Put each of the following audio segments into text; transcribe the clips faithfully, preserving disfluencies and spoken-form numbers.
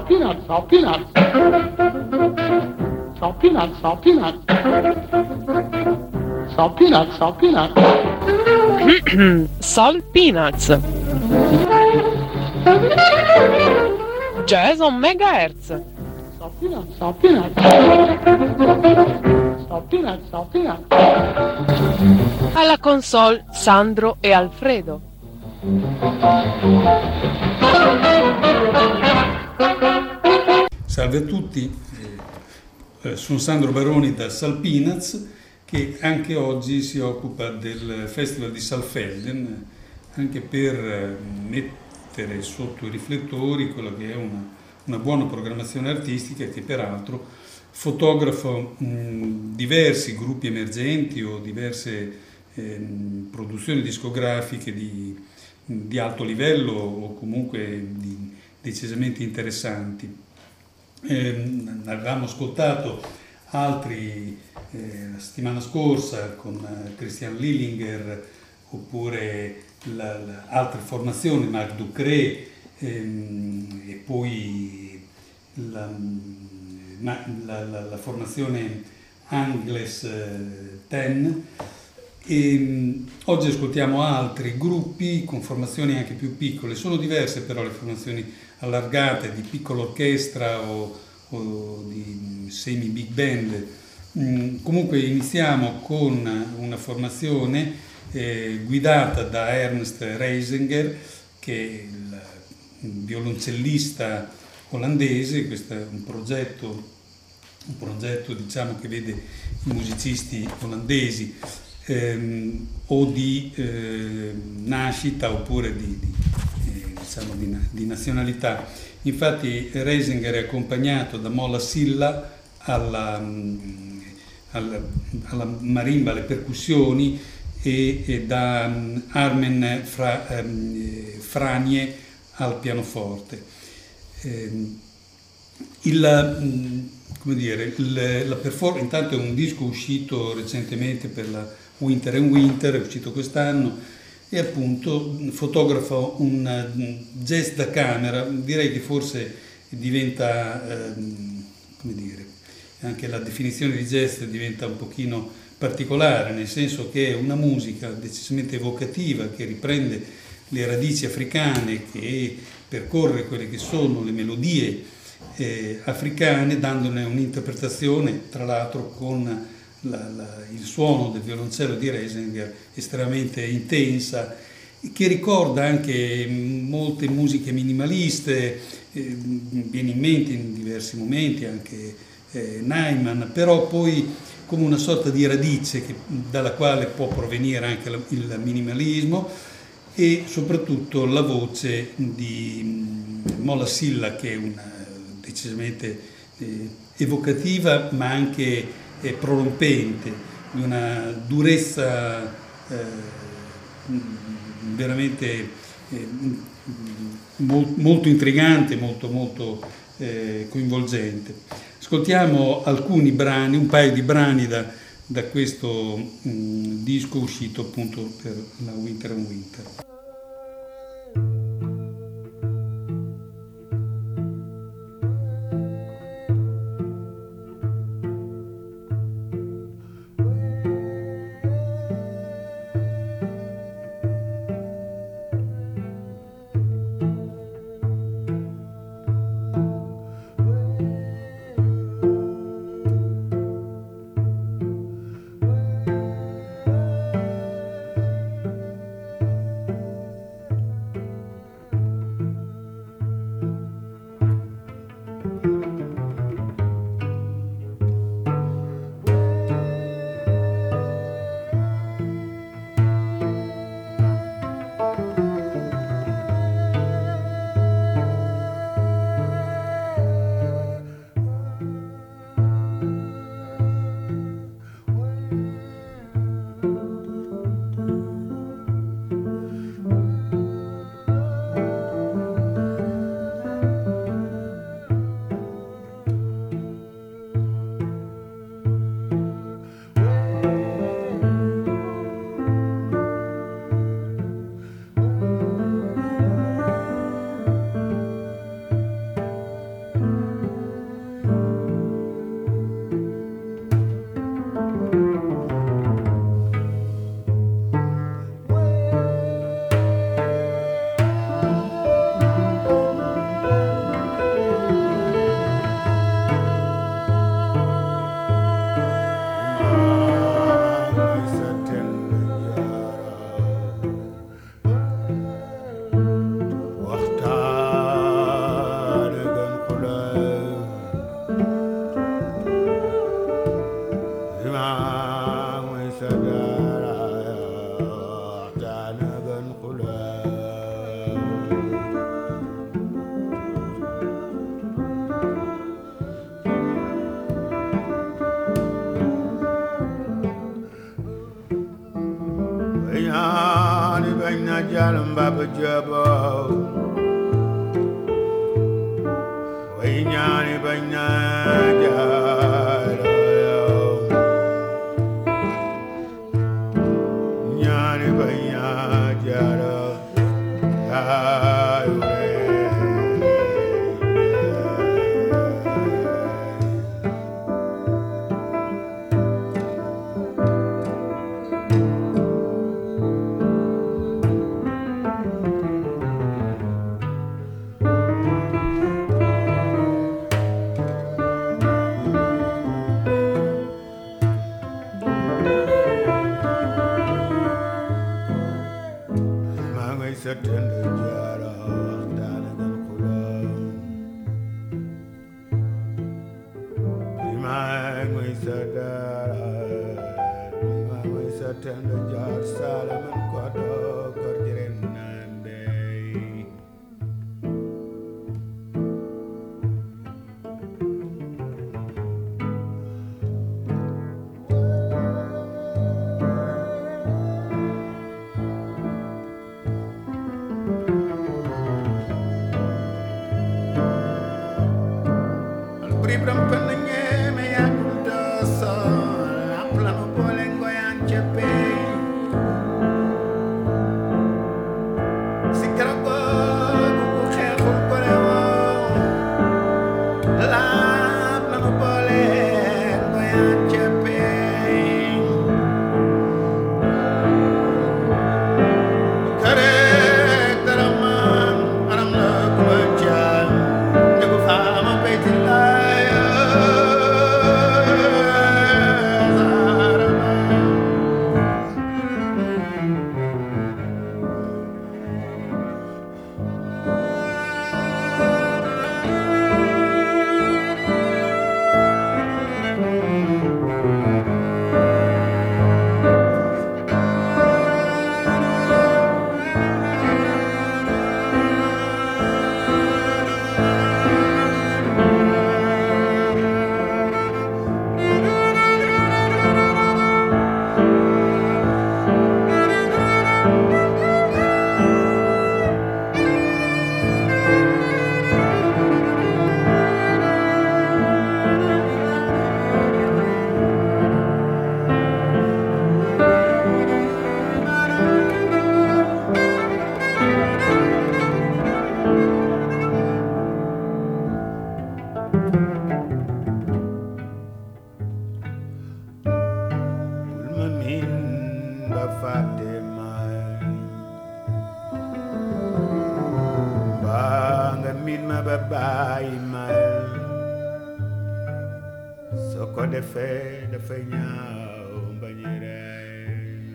salt peanuts, salt peanuts. Salt peanuts, salt peanuts. Salt peanuts, salt peanuts. Salt peanuts. Jason Megahertz. Salt peanuts, salt peanuts. Salt peanuts, salt peanuts. Alla console Sandro e Alfredo. Salve a tutti, eh, sono Sandro Baroni da Salt Peanuts, che anche oggi si occupa del Festival di Saalfelden, anche per mettere sotto i riflettori quella che è una, una buona programmazione artistica, che peraltro fotografa mh, diversi gruppi emergenti o diverse eh, produzioni discografiche di, di alto livello o comunque di, decisamente interessanti. Eh, avevamo ascoltato altri eh, la settimana scorsa con eh, Christian Lillinger, oppure la, la, altre formazioni, Marc Ducré, ehm, e poi la, la, la, la formazione Angles Ten. E oggi ascoltiamo altri gruppi con formazioni anche più piccole. Sono diverse però le formazioni allargate, di piccola orchestra o, o di semi big band. Mm, comunque iniziamo con una formazione eh, guidata da Ernst Reisinger, che è il, il violoncellista olandese. Questo è un progetto, un progetto diciamo che vede i musicisti olandesi Ehm, o di eh, nascita oppure di, di, eh, diciamo di, di nazionalità. Infatti Reisinger è accompagnato da Mola Silla alla, alla, alla marimba, alle percussioni, e, e da um, Armen Fra, um, Franie al pianoforte. Eh, il, um, come dire, il, la performance, intanto è un disco uscito recentemente per la Winter and Winter, è uscito quest'anno, e appunto fotografa un jazz da camera. Direi che forse diventa, ehm, come dire, anche la definizione di jazz diventa un pochino particolare, nel senso che è una musica decisamente evocativa, che riprende le radici africane, che percorre quelle che sono le melodie eh, africane, dandone un'interpretazione, tra l'altro con La, la, il suono del violoncello di Reisinger estremamente intensa, che ricorda anche molte musiche minimaliste. Eh, viene in mente in diversi momenti anche eh, Nyman, però poi come una sorta di radice che, dalla quale può provenire anche la, il minimalismo, e soprattutto la voce di Mola Silla, che è una, decisamente eh, evocativa ma anche è prorompente, di una durezza eh, veramente eh, mo- molto intrigante, molto, molto eh, coinvolgente. Ascoltiamo alcuni brani, un paio di brani da, da questo mh, disco uscito appunto per la Winter and Winter. Salam Baba Jabo Wainyani Banyaja Nyani Banyaja Satanda jara dalagan kulam Imai ngui sadara Imai ngui satanda jar salaman kodo korjiren nande Bye, my so ko defee dafay ñaaw bañu rey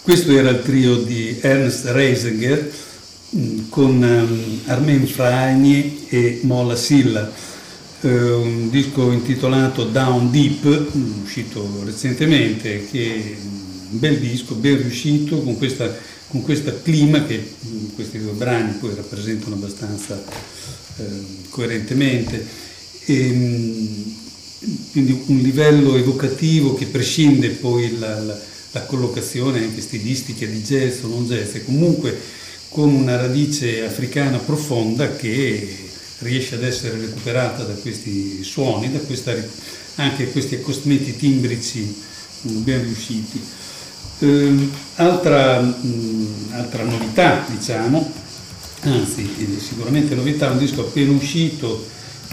Questo era il trio di Ernst Reisinger con um, Armen Fragni e Mola Silla, uh, un disco intitolato Down Deep, uscito recentemente, che è un bel disco, ben riuscito, con questa, con questa clima che questi due brani poi rappresentano abbastanza uh, coerentemente. E, quindi un livello evocativo che prescinde poi la, la, la collocazione anche stilistica di jazz o non jazz, e comunque con una radice africana profonda che riesce ad essere recuperata da questi suoni, da questa, anche questi accostamenti timbrici ben riusciti. Eh, altra, mh, altra novità, diciamo, anzi sicuramente novità, un disco appena uscito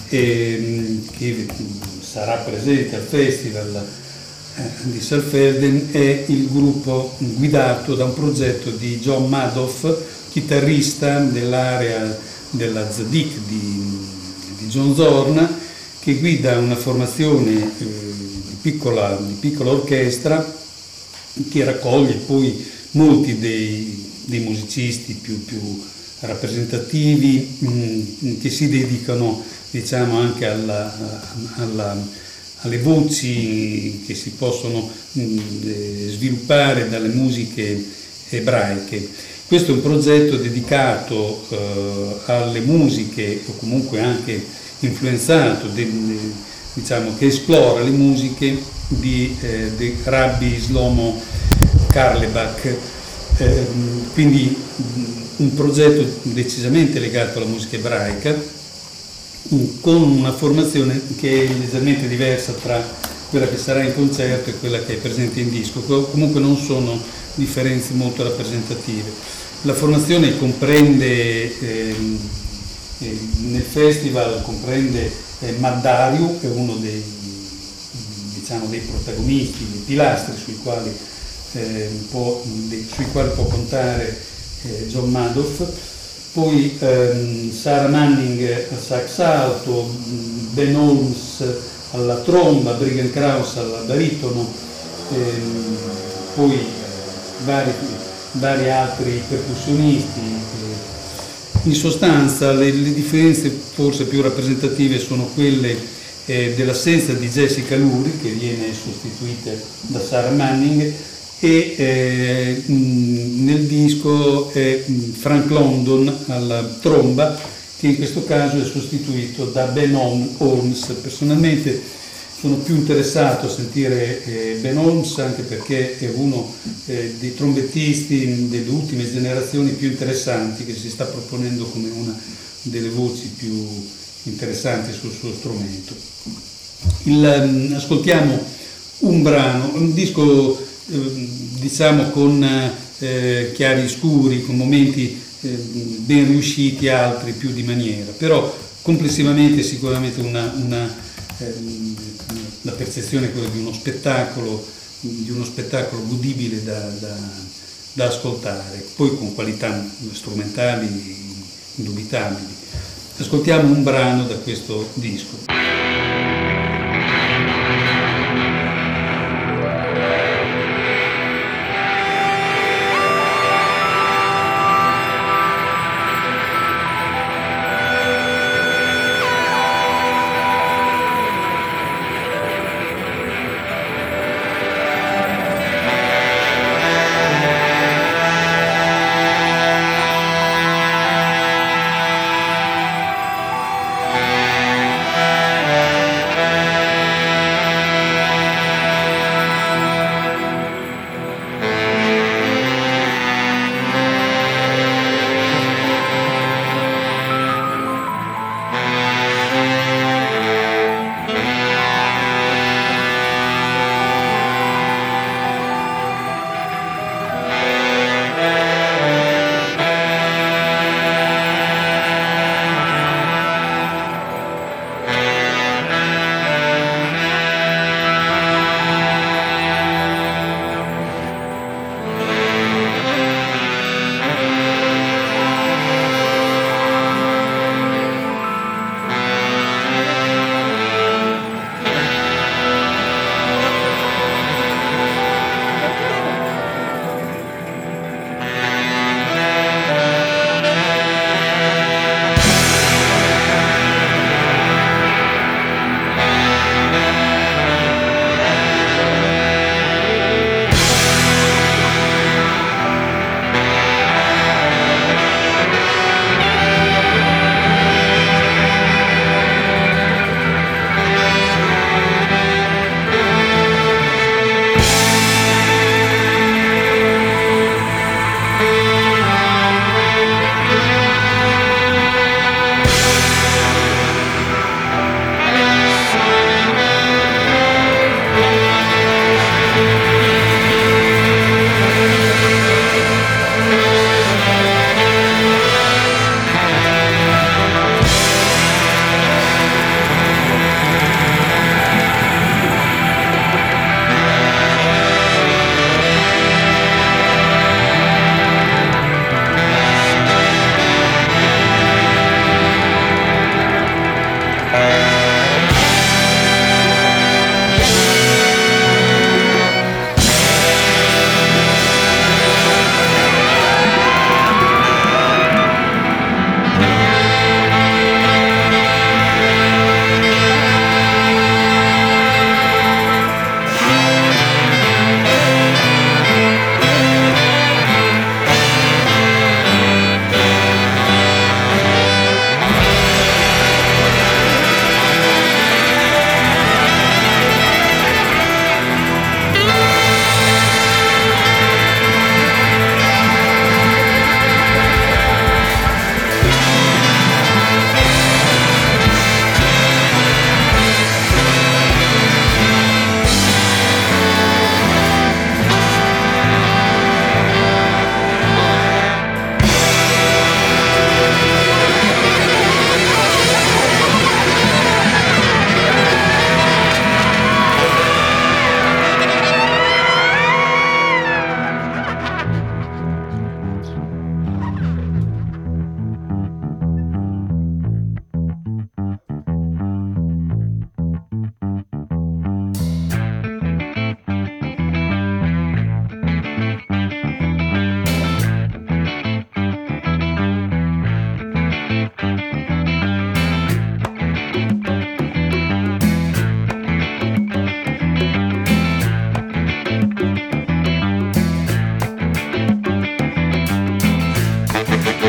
eh, che sarà presente al festival di Saalfelden, è il gruppo guidato da un progetto di John Madoff, chitarrista dell'area della Zadig di, di John Zorn, che guida una formazione eh, di, piccola, di piccola orchestra che raccoglie poi molti dei, dei musicisti più, più rappresentativi mh, che si dedicano, diciamo, anche alla, alla alle voci che si possono mh, sviluppare dalle musiche ebraiche. Questo è un progetto dedicato eh, alle musiche, o comunque anche influenzato, de, de, diciamo, che esplora le musiche di, eh, di Rabbi Shlomo Carlebach, eh, quindi un progetto decisamente legato alla musica ebraica, con una formazione che è leggermente diversa tra quella che sarà in concerto e quella che è presente in disco. Comunque non sono differenze molto rappresentative. La formazione comprende, eh, eh, nel festival comprende eh, Maddariu, che è uno dei, diciamo, dei protagonisti, dei pilastri sui quali, eh, può, dei, sui quali può contare eh, John Madoff. Poi ehm, Sarah Manning al sax alto, Ben Holmes alla tromba, Brigham Krause al baritono, ehm, poi vari, vari altri percussionisti. In sostanza le, le differenze forse più rappresentative sono quelle eh, dell'assenza di Jessica Lurie, che viene sostituita da Sarah Manning, e eh, nel disco è Frank London alla tromba, che in questo caso è sostituito da Ben Holmes. Personalmente sono più interessato a sentire eh, Ben Holmes, anche perché è uno eh, dei trombettisti delle ultime generazioni più interessanti, che si sta proponendo come una delle voci più interessanti sul suo strumento. Il, um, ascoltiamo un brano, un disco diciamo con eh, chiari scuri, con momenti eh, ben riusciti, altri più di maniera, però complessivamente sicuramente una, una, eh, la percezione è quella di uno spettacolo, di uno spettacolo godibile da, da, da ascoltare, poi con qualità strumentali indubitabili. Ascoltiamo un brano da questo disco.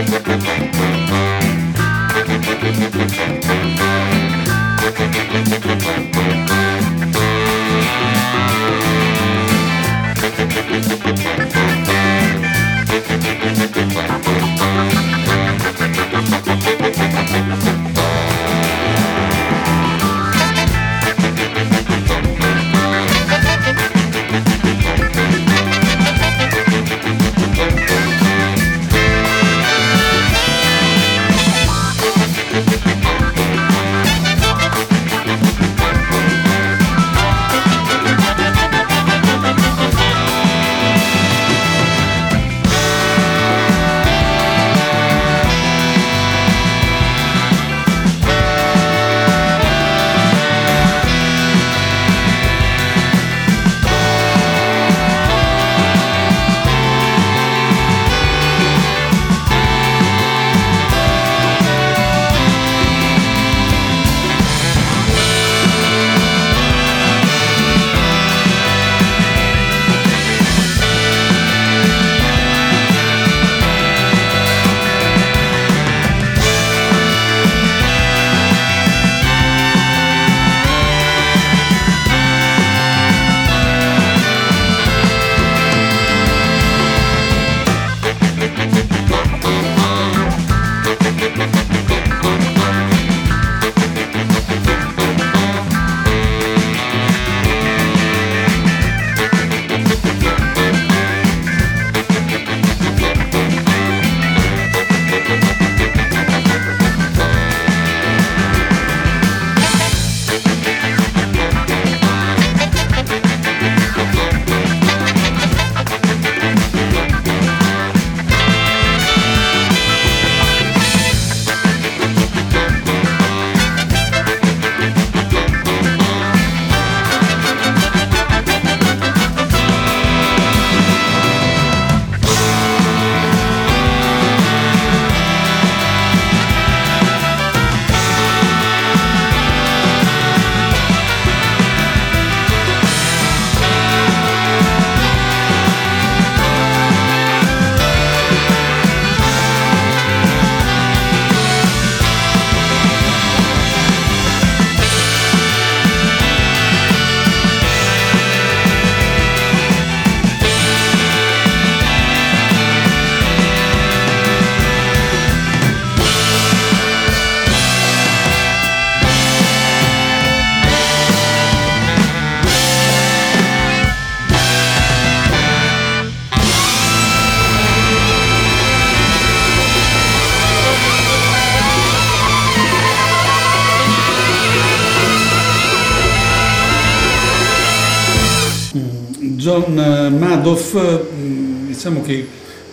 John Madoff, diciamo che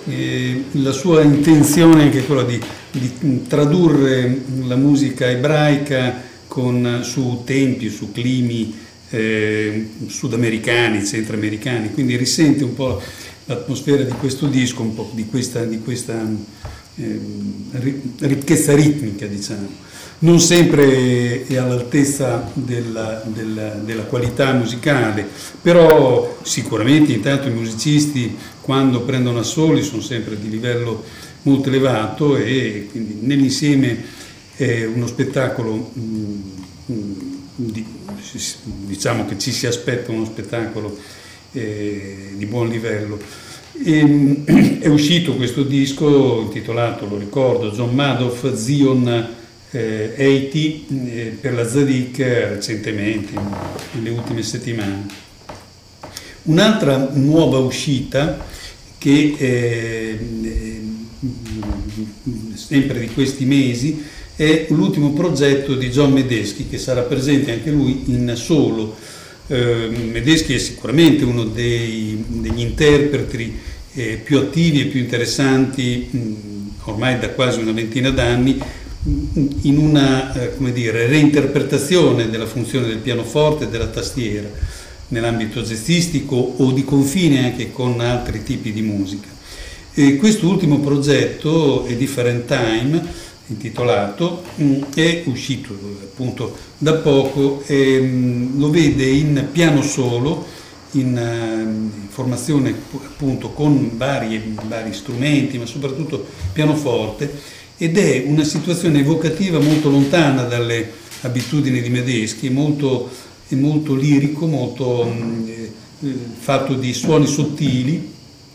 eh, la sua intenzione è anche quella di, di tradurre la musica ebraica con, su tempi, su climi eh, sudamericani, centroamericani, quindi risente un po' l'atmosfera di questo disco, un po' di questa, di questa eh, ricchezza ritmica, diciamo. Non sempre è all'altezza della, della, della qualità musicale, però sicuramente intanto i musicisti quando prendono assoli sono sempre di livello molto elevato e quindi nell'insieme è uno spettacolo, diciamo che ci si aspetta uno spettacolo eh, di buon livello. E, è uscito questo disco intitolato, lo ricordo, John Madoff, Zion Eh, ottanta eh, per la Tzadik recentemente, nelle ultime settimane. Un'altra nuova uscita che eh, sempre di questi mesi è l'ultimo progetto di John Medeski, che sarà presente anche lui in solo. eh, Medeski è sicuramente uno dei, degli interpreti eh, più attivi e più interessanti mh, ormai da quasi una ventina d'anni, in una eh, come dire, reinterpretazione della funzione del pianoforte e della tastiera nell'ambito jazzistico o di confine anche con altri tipi di musica. E questo ultimo progetto, A Different Time, intitolato, è uscito appunto da poco e lo vede in piano solo in, eh, in formazione appunto con vari, vari strumenti, ma soprattutto pianoforte, ed è una situazione evocativa molto lontana dalle abitudini di Medeschi, è molto, è molto lirico, molto eh, fatto di suoni sottili.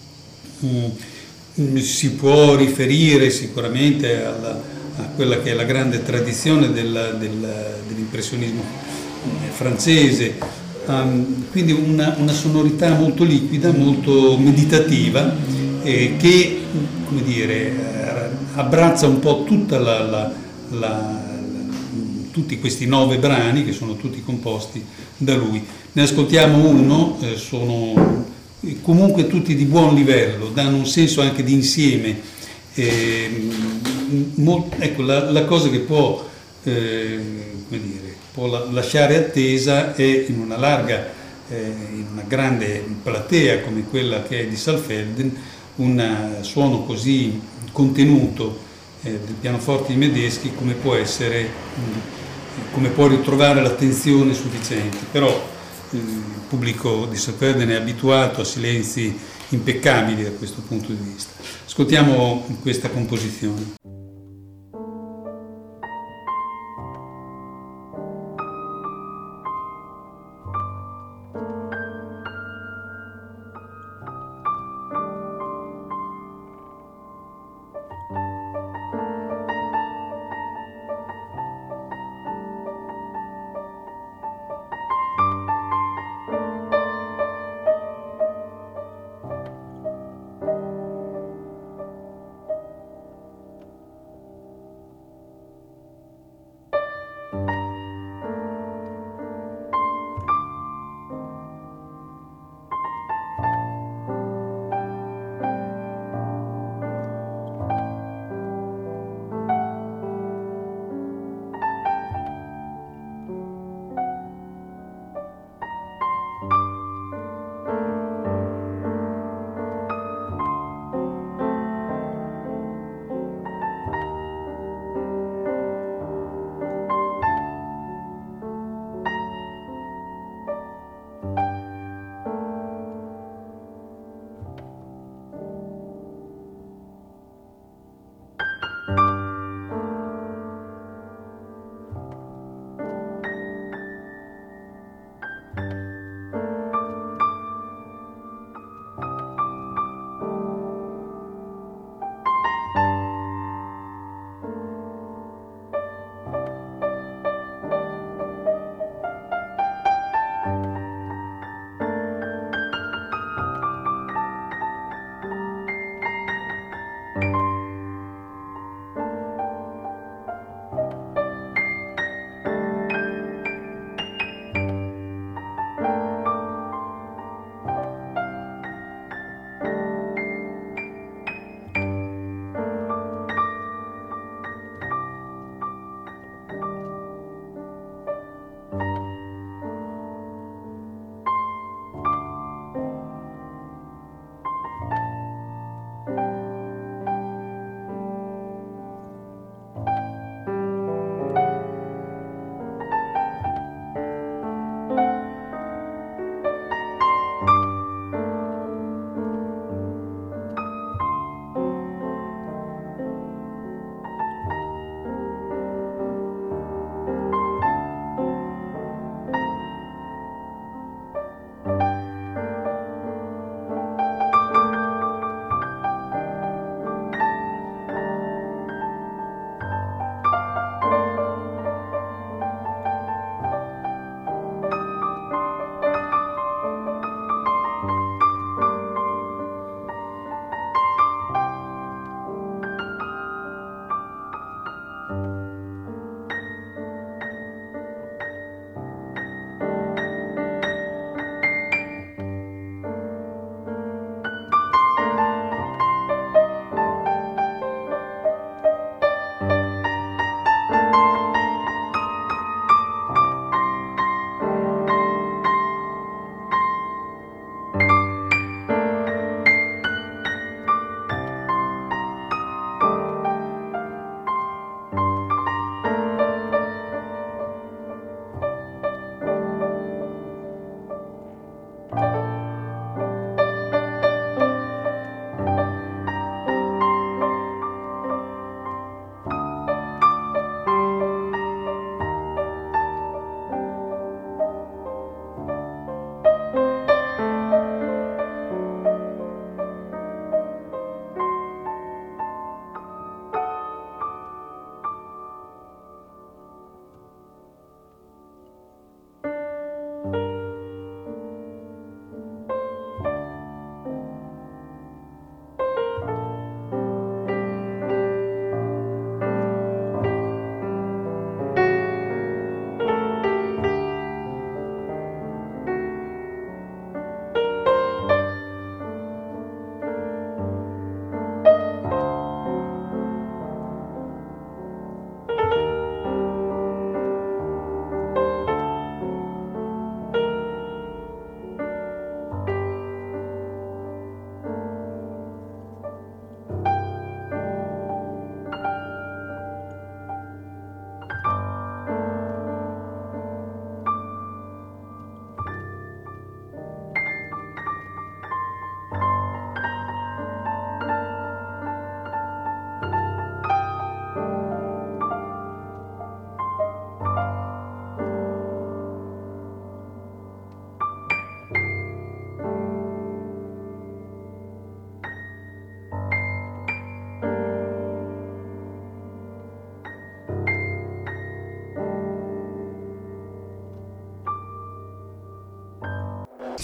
Mm, si può riferire sicuramente alla, a quella che è la grande tradizione del, del, dell'impressionismo francese, um, quindi una, una sonorità molto liquida, molto meditativa, eh, che, come dire, eh, abbraccia un po' tutta la, la, la, la, tutti questi nove brani che sono tutti composti da lui. Ne ascoltiamo uno, eh, sono comunque tutti di buon livello, danno un senso anche di insieme. Eh, molt, ecco, la, la cosa che può, eh, come dire, può la, lasciare attesa è in una larga, eh, in una grande platea come quella che è di Saalfelden, un suono così contenuto eh, del pianoforte di Medeschi come può essere, come può ritrovare l'attenzione sufficiente. Però il pubblico di Saalfelden è abituato a silenzi impeccabili da questo punto di vista. Ascoltiamo questa composizione.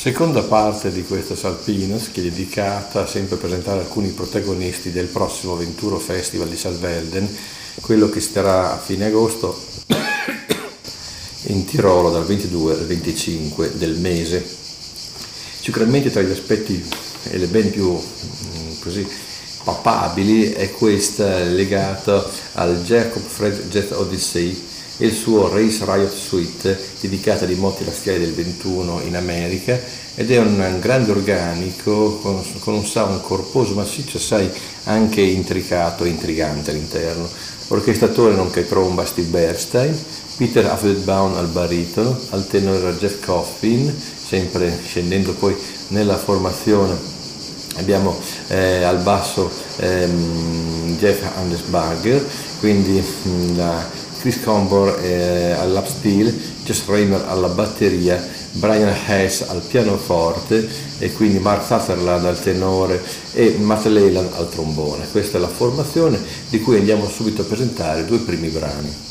Seconda parte di questa Salpinas, che è dedicata sempre a presentare alcuni protagonisti del prossimo Venturo Festival di Salvelden, quello che si terrà a fine agosto in Tirolo dal ventidue al venticinque del mese. Sicuramente tra gli aspetti e le ben più mh, così papabili è questa legata al Jacob Fred Jet Odyssey e il suo Race Riot Suite, dedicata di motti lastrieri del ventuno in America, ed è un grande organico con, con un sound corposo, massiccio, assai anche intricato e intrigante all'interno. Orchestratore nonché tromba Steve Bernstein, Peter Applebaum al baritono, al tenore Jeff Coffin, sempre scendendo poi nella formazione abbiamo eh, al basso ehm, Jeff Andesbarger, quindi mh, la Chris Combor eh, all'up steel, Jess Raymer alla batteria, Brian Hess al pianoforte e quindi Mark Sutherland al tenore e Matt Leyland al trombone. Questa è la formazione di cui andiamo subito a presentare due primi brani.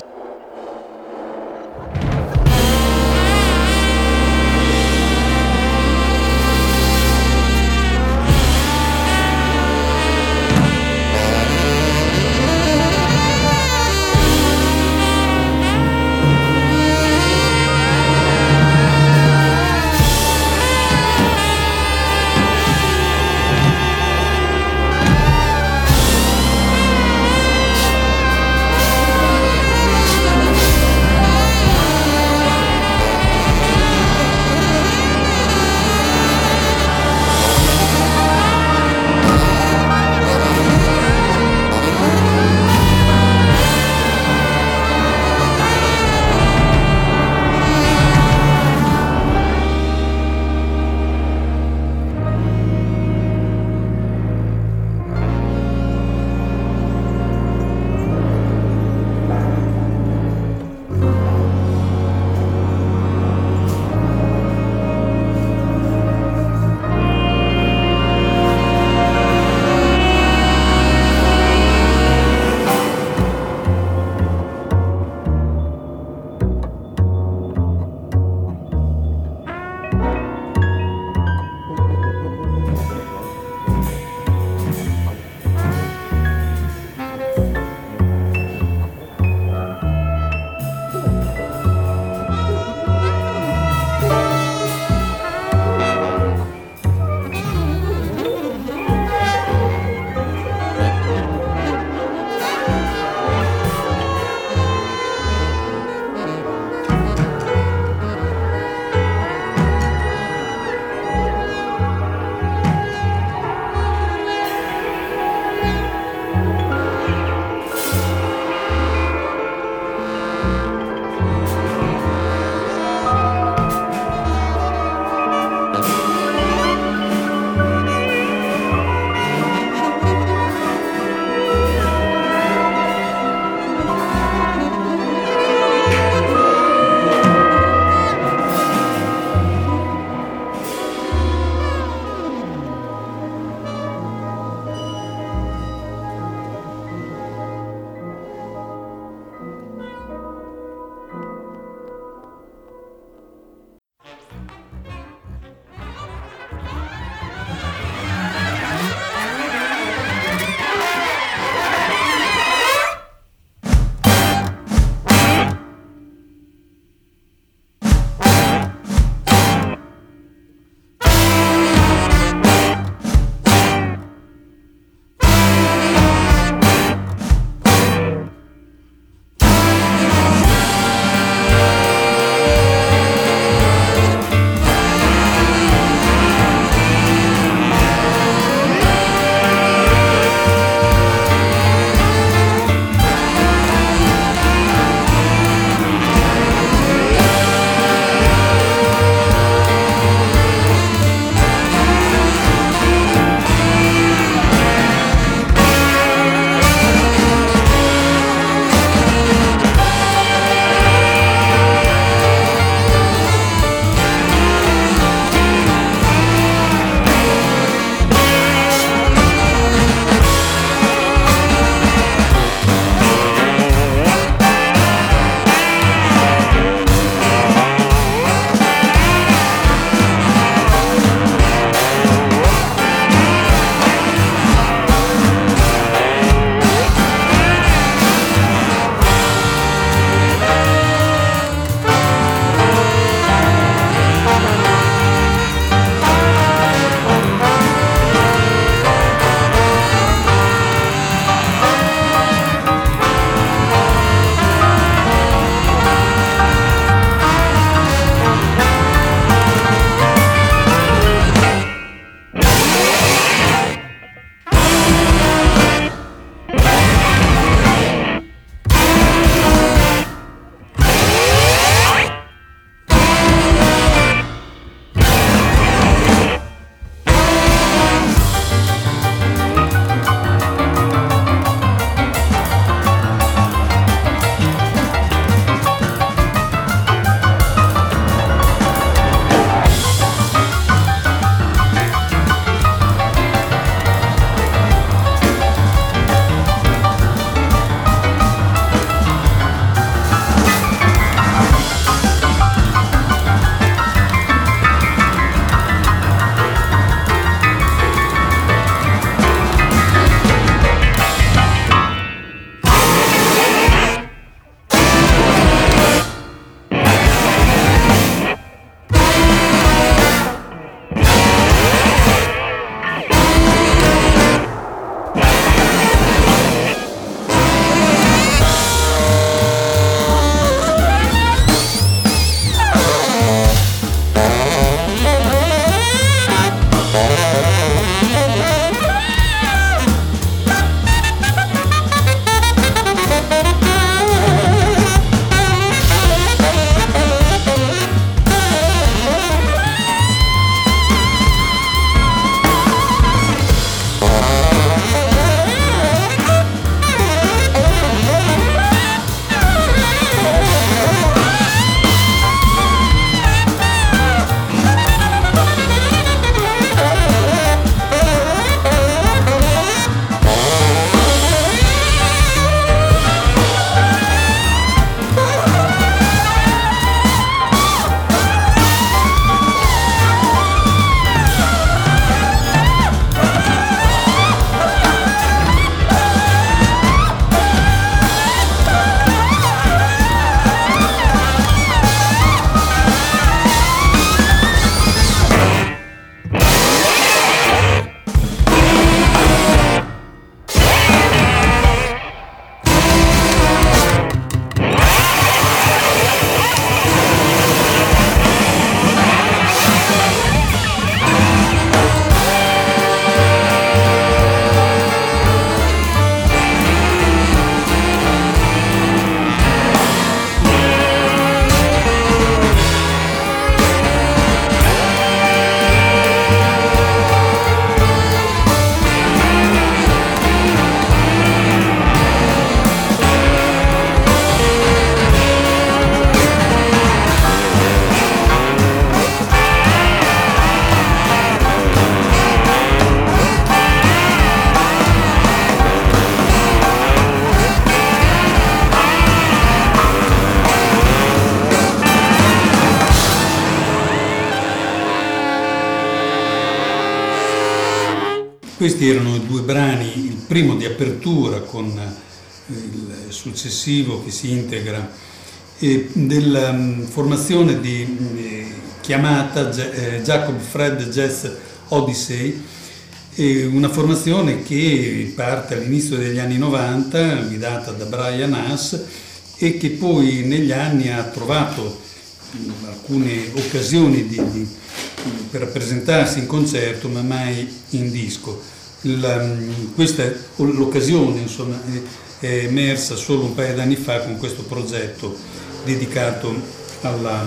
questi erano i due brani, il primo di apertura con il successivo che si integra, eh, della um, formazione di eh, chiamata eh, Jacob Fred Jazz Odyssey, eh, una formazione che parte all'inizio degli anni novanta, guidata da Brian Haas, e che poi negli anni ha trovato mh, alcune occasioni di, di, per presentarsi in concerto, ma mai in disco. La, questa è l'occasione, insomma, è, è emersa solo un paio d'anni fa con questo progetto dedicato alla,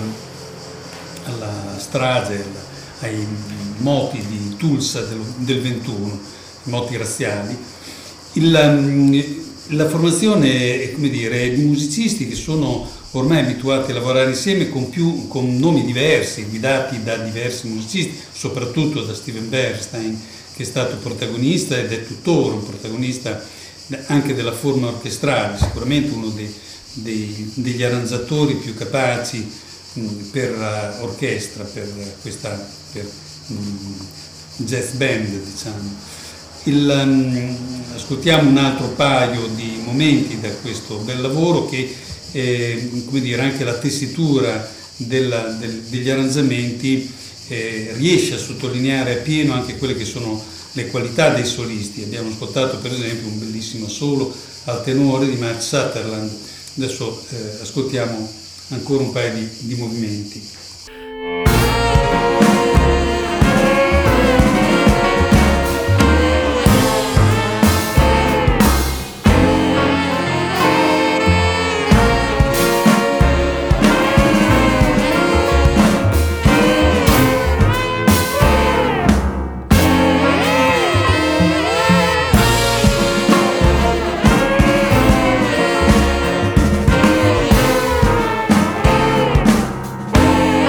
alla strage, alla, ai moti di Tulsa del, del ventuno, moti razziali. Il, la formazione è, come dire, di musicisti che sono ormai abituati a lavorare insieme con, più, con nomi diversi, guidati da diversi musicisti, soprattutto da Steven Bernstein, che è stato protagonista ed è tuttora un protagonista anche della forma orchestrale, sicuramente uno dei, dei, degli arrangiatori più capaci mh, per orchestra, per questa per, mh, jazz band, diciamo. Il, um, ascoltiamo un altro paio di momenti da questo bel lavoro che, eh, come dire, anche la tessitura della, del, degli arrangiamenti eh, riesce a sottolineare appieno anche quelle che sono le qualità dei solisti. Abbiamo ascoltato per esempio un bellissimo solo al tenore di Mark Sutherland. Adesso eh, ascoltiamo ancora un paio di, di movimenti. Thank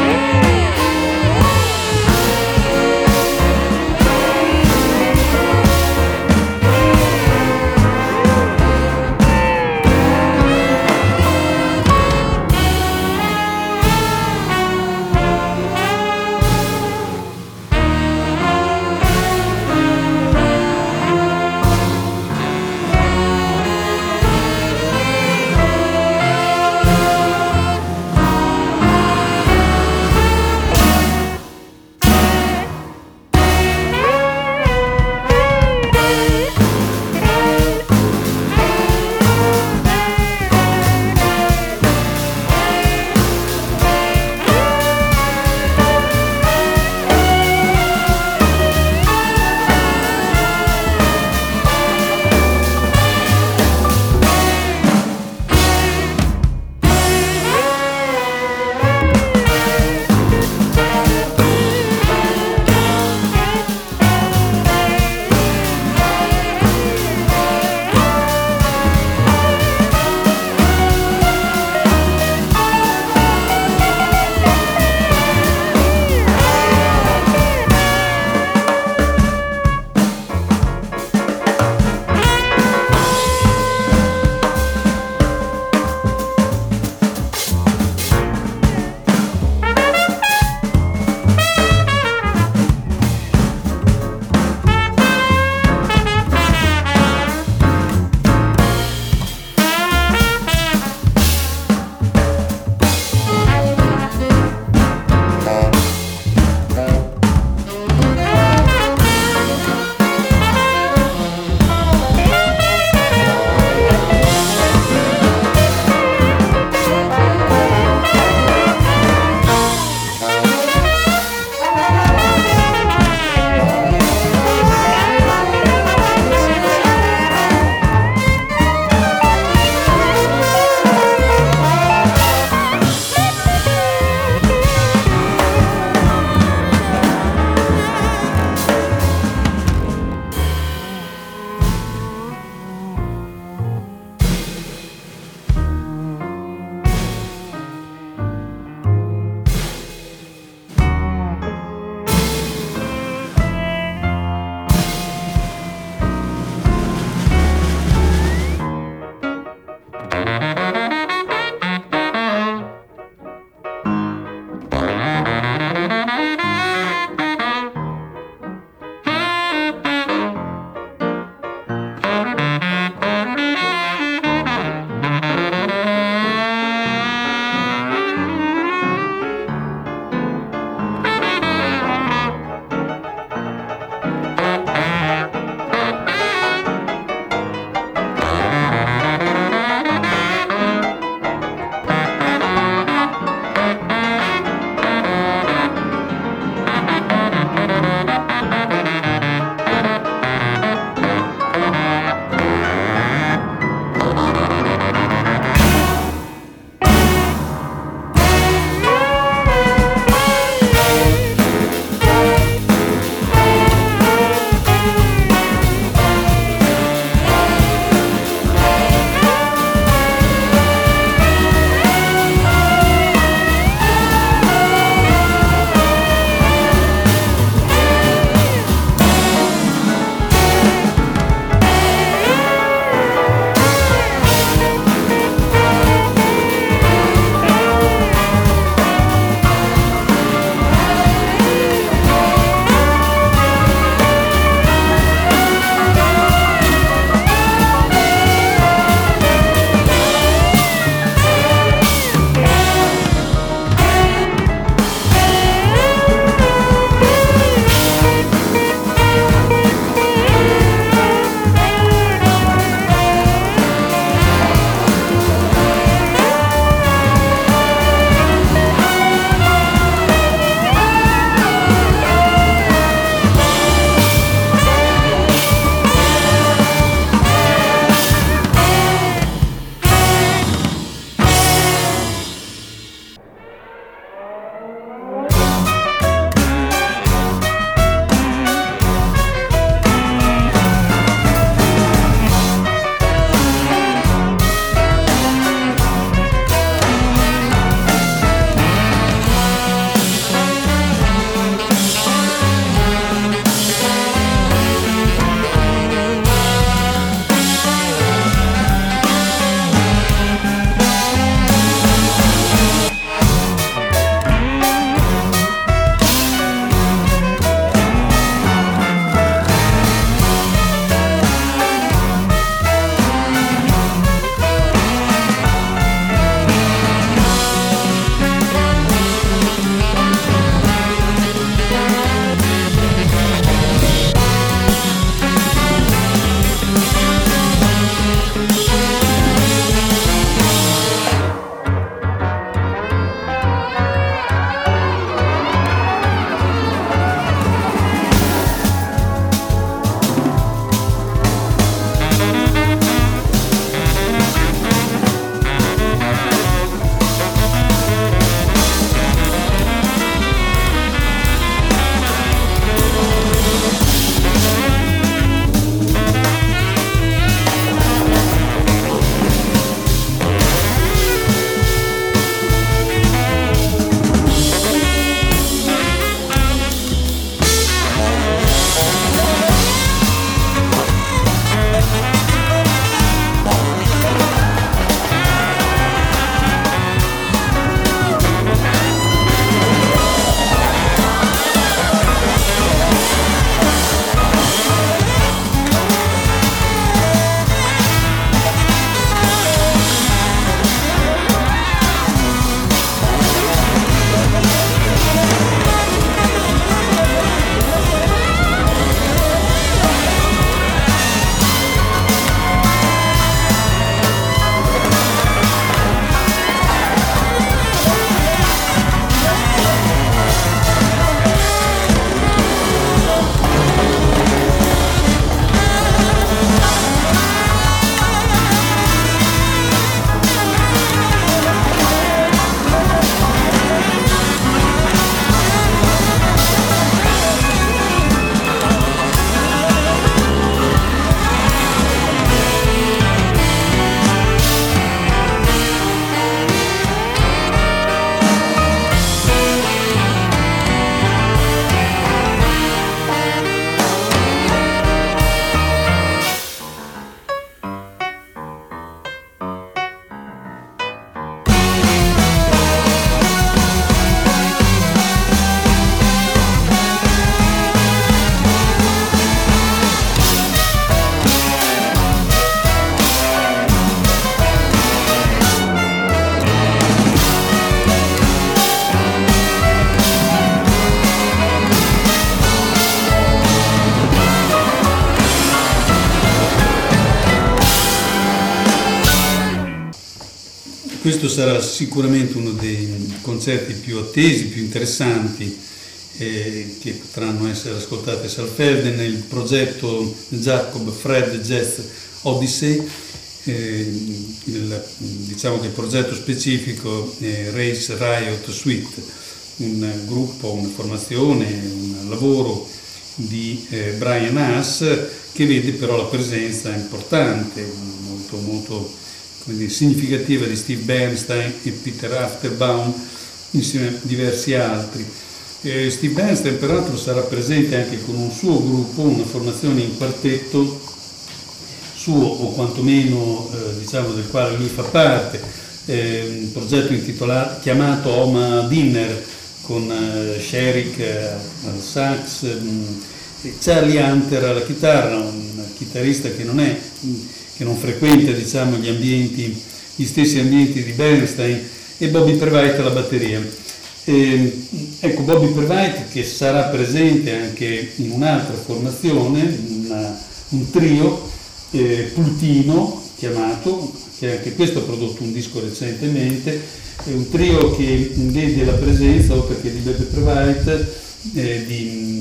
questo sarà sicuramente uno dei concerti più attesi, più interessanti, eh, che potranno essere ascoltati a Saalfelden. Il progetto Jacob Fred Jazz Odyssey, eh, il, diciamo che il progetto specifico è Race Riot Suite, un gruppo, una formazione, un lavoro di eh, Brian Haas, che vede però la presenza importante, molto molto come dire, significativa di Steve Bernstein e Peter Afterbaum insieme a diversi altri. Eh, Steve Bernstein peraltro sarà presente anche con un suo gruppo, una formazione in quartetto suo, o quantomeno eh, diciamo del quale lui fa parte, eh, un progetto intitolato, chiamato Oma Dinner, con eh, Sherik eh, al sax, mh, e Charlie Hunter alla chitarra, un chitarrista che non è che non frequenta, diciamo, gli ambienti, gli stessi ambienti di Bernstein, e Bobby Previte alla batteria. E, ecco, Bobby Previte che sarà presente anche in un'altra formazione, una, un trio, eh, Plutino chiamato, che anche questo ha prodotto un disco recentemente, è un trio che vede la presenza, oltre che di Bobby Previte, eh, di,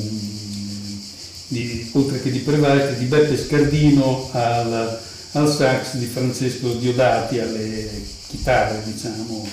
di, oltre che di Previte, di Beppe Scardino al, al sax, di Francesco Diodati alle chitarre, diciamo.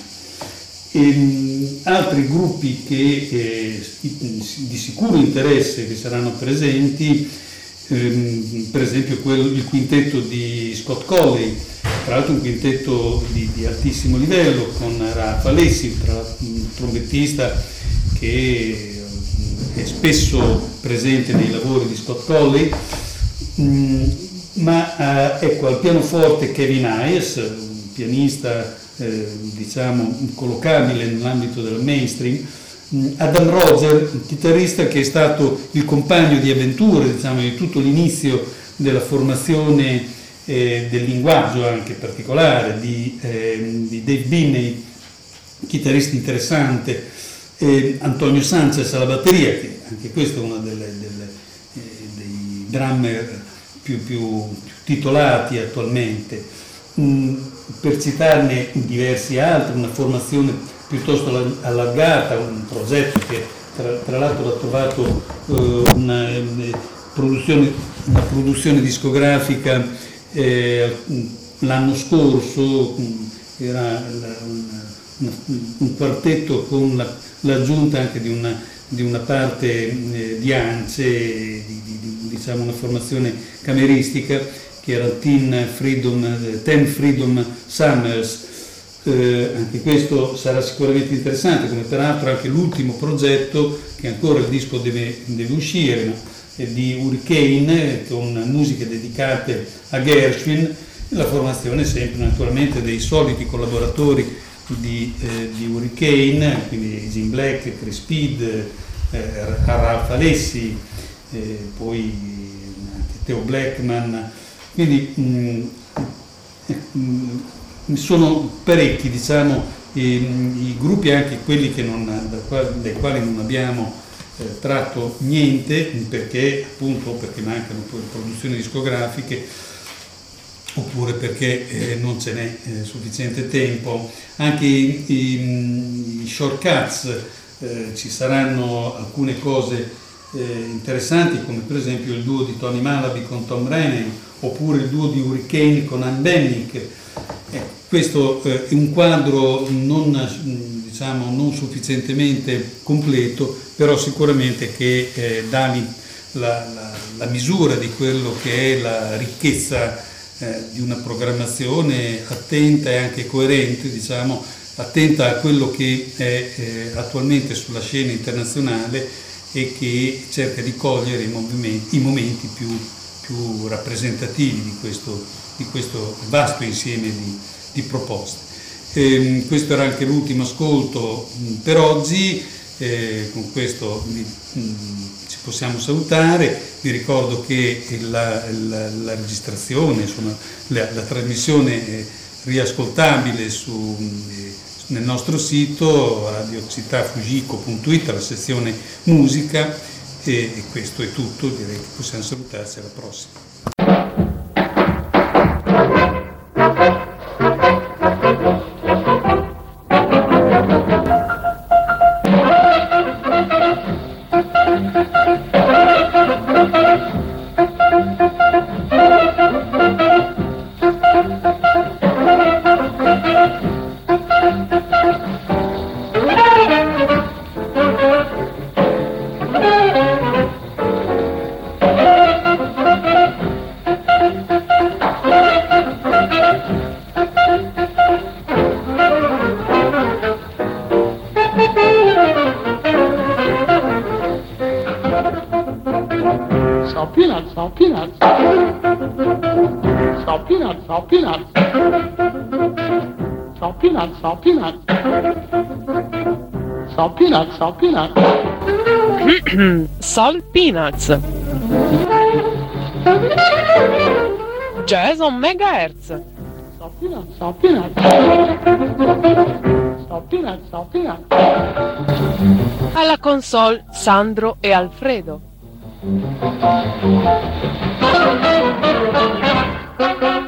E, altri gruppi che eh, di sicuro interesse che saranno presenti, ehm, per esempio quello, il quintetto di Scott Colley, tra l'altro un quintetto di, di altissimo livello, con Ralph Alessi, un trombettista che è spesso presente nei lavori di Scott Colley, mm, ma eh, ecco, al pianoforte Kevin Hayes, un pianista eh, diciamo collocabile nell'ambito del mainstream, mm, Adam Roger, un chitarrista che è stato il compagno di avventure, diciamo, di tutto l'inizio della formazione eh, del linguaggio anche particolare di, eh, di Dave Binney, chitarrista interessante, eh, Antonio Sanchez alla batteria, che anche questo è uno delle, delle, eh, dei drummer più, più titolati attualmente. Mm, per citarne diversi altri, una formazione piuttosto allargata, un progetto che tra, tra l'altro ha trovato eh, una, una, produzione, una produzione discografica eh, l'anno scorso, era un, un quartetto con la, l'aggiunta anche di una, di una parte eh, di ance, di, di, diciamo una formazione cameristica, che era Ten Freedom, Ten Freedom Summers. Eh, anche questo sarà sicuramente interessante, come peraltro anche l'ultimo progetto, che ancora il disco deve, deve uscire, no? È di Hurricane, con musiche dedicate a Gershwin, la formazione sempre naturalmente dei soliti collaboratori di, eh, di Hurricane, quindi Jim Black, Chris Speed, eh, Ralph Alessi, eh, poi anche Theo Blackman. Quindi mh, mh, sono parecchi, diciamo, i, i gruppi, anche quelli che non, da quali, dai quali non abbiamo eh, tratto niente, perché appunto perché mancano poi produzioni discografiche, oppure perché eh, non ce n'è eh, sufficiente tempo. Anche i, i, i shortcuts, eh, ci saranno alcune cose eh, interessanti, come per esempio il duo di Tony Malaby con Tom Rennie, oppure il duo di Hurricane con Ann Bennick. Eh, questo eh, è un quadro non, diciamo, non sufficientemente completo, però sicuramente che eh, dà la, la, la misura di quello che è la ricchezza eh, di una programmazione attenta e anche coerente, diciamo, attenta a quello che è eh, attualmente sulla scena internazionale e che cerca di cogliere i, movimenti, i momenti più più rappresentativi di questo, di questo vasto insieme di, di proposte. E, questo era anche l'ultimo ascolto mh, per oggi, eh, con questo mh, ci possiamo salutare. Vi ricordo che la, la, la registrazione, insomma, la, la trasmissione è riascoltabile su, eh, nel nostro sito radio città fugico punto it, la sezione musica. E questo è tutto, direi che possiamo salutarci, alla prossima. salt peanuts. Salt peanuts, salt peanuts. Salt peanuts, salt peanuts. Salt peanuts, salt peanuts. Salt Peanuts. Jason Megahertz. Salt peanuts, salt peanuts. Salt peanuts, salt peanuts. Alla console Sandro e Alfredo.